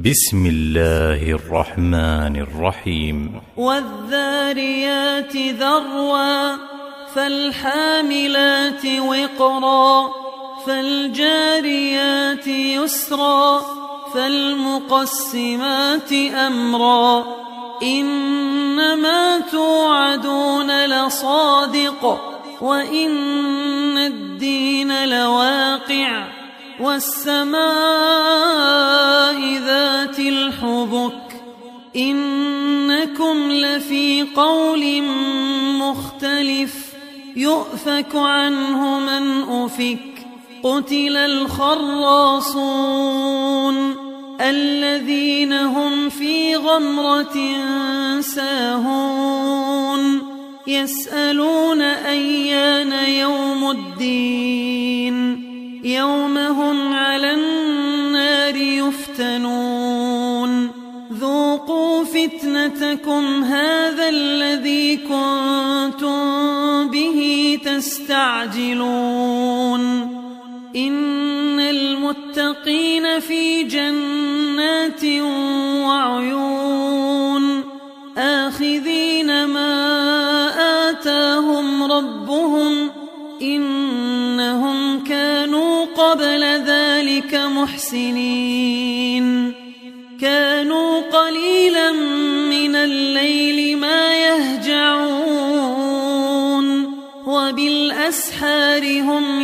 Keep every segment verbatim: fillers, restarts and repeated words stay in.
بسم الله الرحمن الرحيم والذاريات ذروا فالحاملات وقرا فالجاريات يسرا فالمقسمات أمرا إنما توعدون لصادق وإن الدين لواقع والسماء ذات الحبك إنكم لفي قول مختلف يؤفك عنه من أفك قتل الخراصون الذين هم في غمرة ساهون يسألون أيان يوم الدين يوم هم على النار يفتنون ذوقوا فتنتكم هذا الذي كنتم به تستعجلون إن المتقين في جنات وعيون آخذين ما آتاهم ربهم إنهم كانوا قبل ذلك محسنين كانوا قليلا من الليل ما يهجعون وبالأسحار هم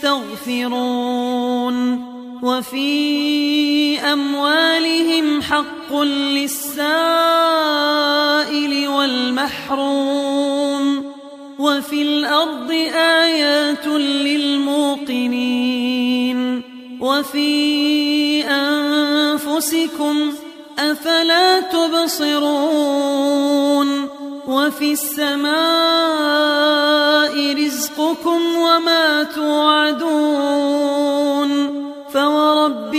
يستغفرون وفي أموالهم حق للسائل والمحروم وفي الأرض آيات للموقنين وفي أنفسكم أفلا تبصرون وفي السماء رزقكم وما توعدون فورب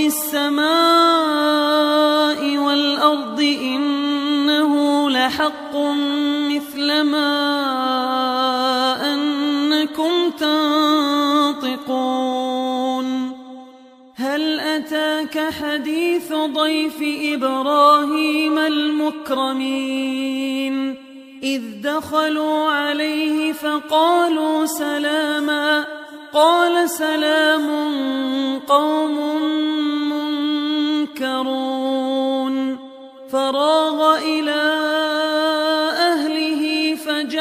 السماء والأرض إنه لحق مثل ما أنكم تنطقون هل أتاك حديث ضيف إبراهيم المكرمين إذ دخلوا عليه فقالوا سلاما قال سلام قوم منكرون فراغ إلى أهله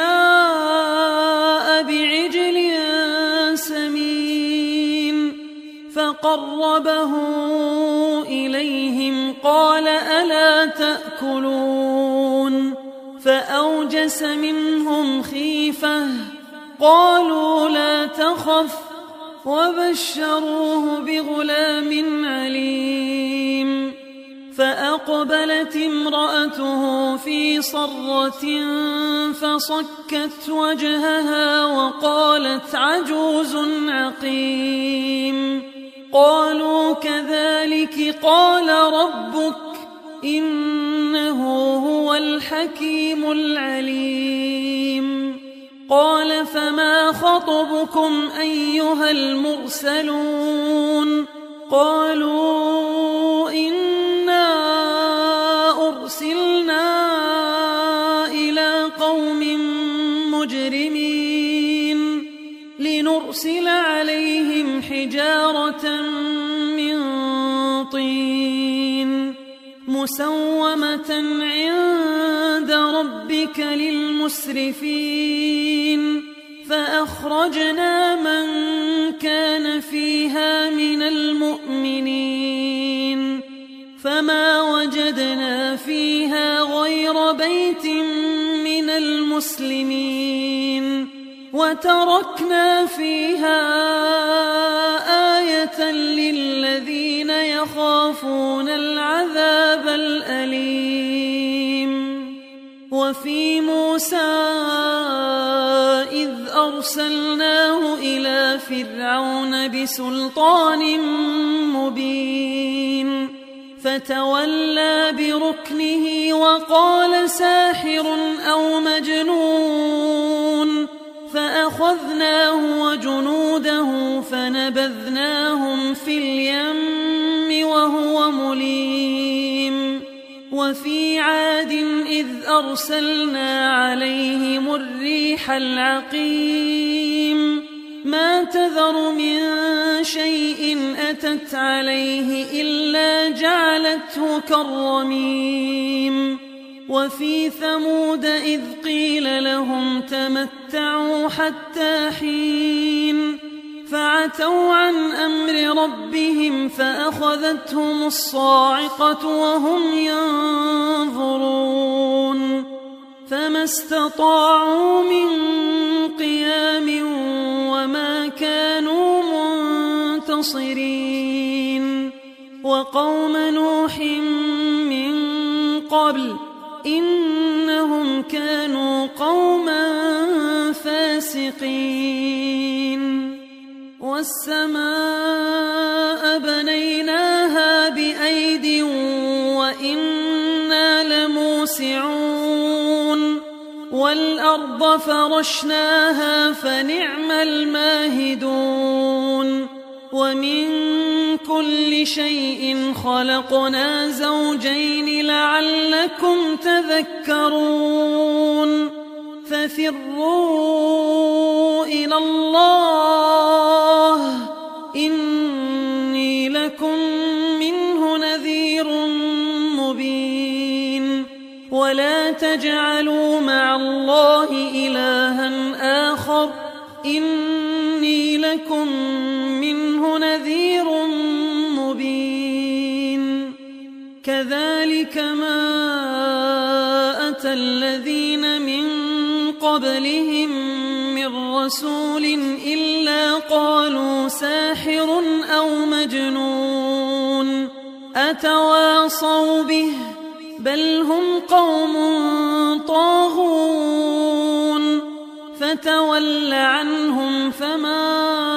فجاء بعجل سمين فقربه إليهم قال ألا تأكلون فأوجس منهم خيفة قالوا لا تخف وبشروه بغلام عليم فأقبلت امرأته في صرة فصكت وجهها وقالت عجوز عقيم قالوا كذلك قال ربك إنه هو الحكيم العليم قال فما خطبكم أيها المرسلون قالوا إنا أرسلنا إلى قوم مجرمين لنرسل عليهم حجارة من طين مسومة عند ربك للمسرفين فأخرجنا من كان فيها من المؤمنين فما وجدنا فيها غير بيت من المسلمين وتركنا فيها آية للذين يخافون العذاب الأليم وفي موسى إذ أرسلناه إلى فرعون بسلطان مبين فتولى بركنه وقال ساحر أو مجنون فأخذناه وجنوده فنبذناهم في اليم وهو مليم وفي عاد إذ أرسلنا عليهم الريح العقيم ما تذر من شيء أتت عليه إلا جعلته كالرميم وفي ثمود إذ قيل لهم تمتعوا حتى حين فعتوا عن أمر ربهم فأخذتهم الصاعقة وهم ينظرون فما استطاعوا من قيام وما كانوا منتصرين وقوم نوح من قبل إنهم كانوا قوما فاسقين والسماء بنيناها بأيد وإنا لموسعون والأرض فرشناها فنعم الماهدون ومن كل شيء خلقنا زوجين لعلكم تذكرون ففروا إلى الله إني لكم منه نذير مبين ولا تجعلوا مع الله إلها آخر إني لكم منه نذير مبين كذلك ما أتى الذين من قبلهم من رسول إلا قالوا ساحر أو مجنون أتواصوا به بل هم قوم طاغون فتول عنهم فما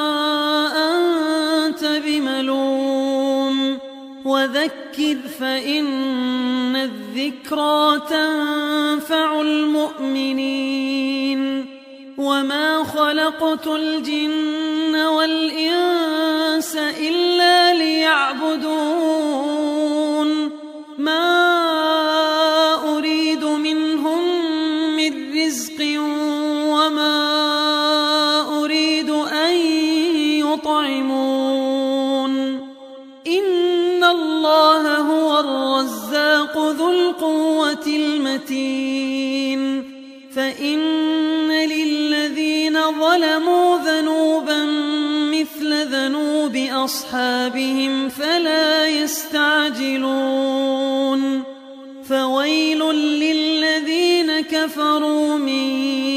أنت بملوم وذكر فإن الذكرى تنفع المؤمنين وما خلقت الجن والإنس إلا ليعبدون ما أريد منهم من رزق وما أريد أن يطعمون إن الله هو الرزاق ذو القوة المتين فإن للذين ظلموا ذنوبا مثل ذنوب أصحابهم فلا يستعجلون فويل للذين كفروا من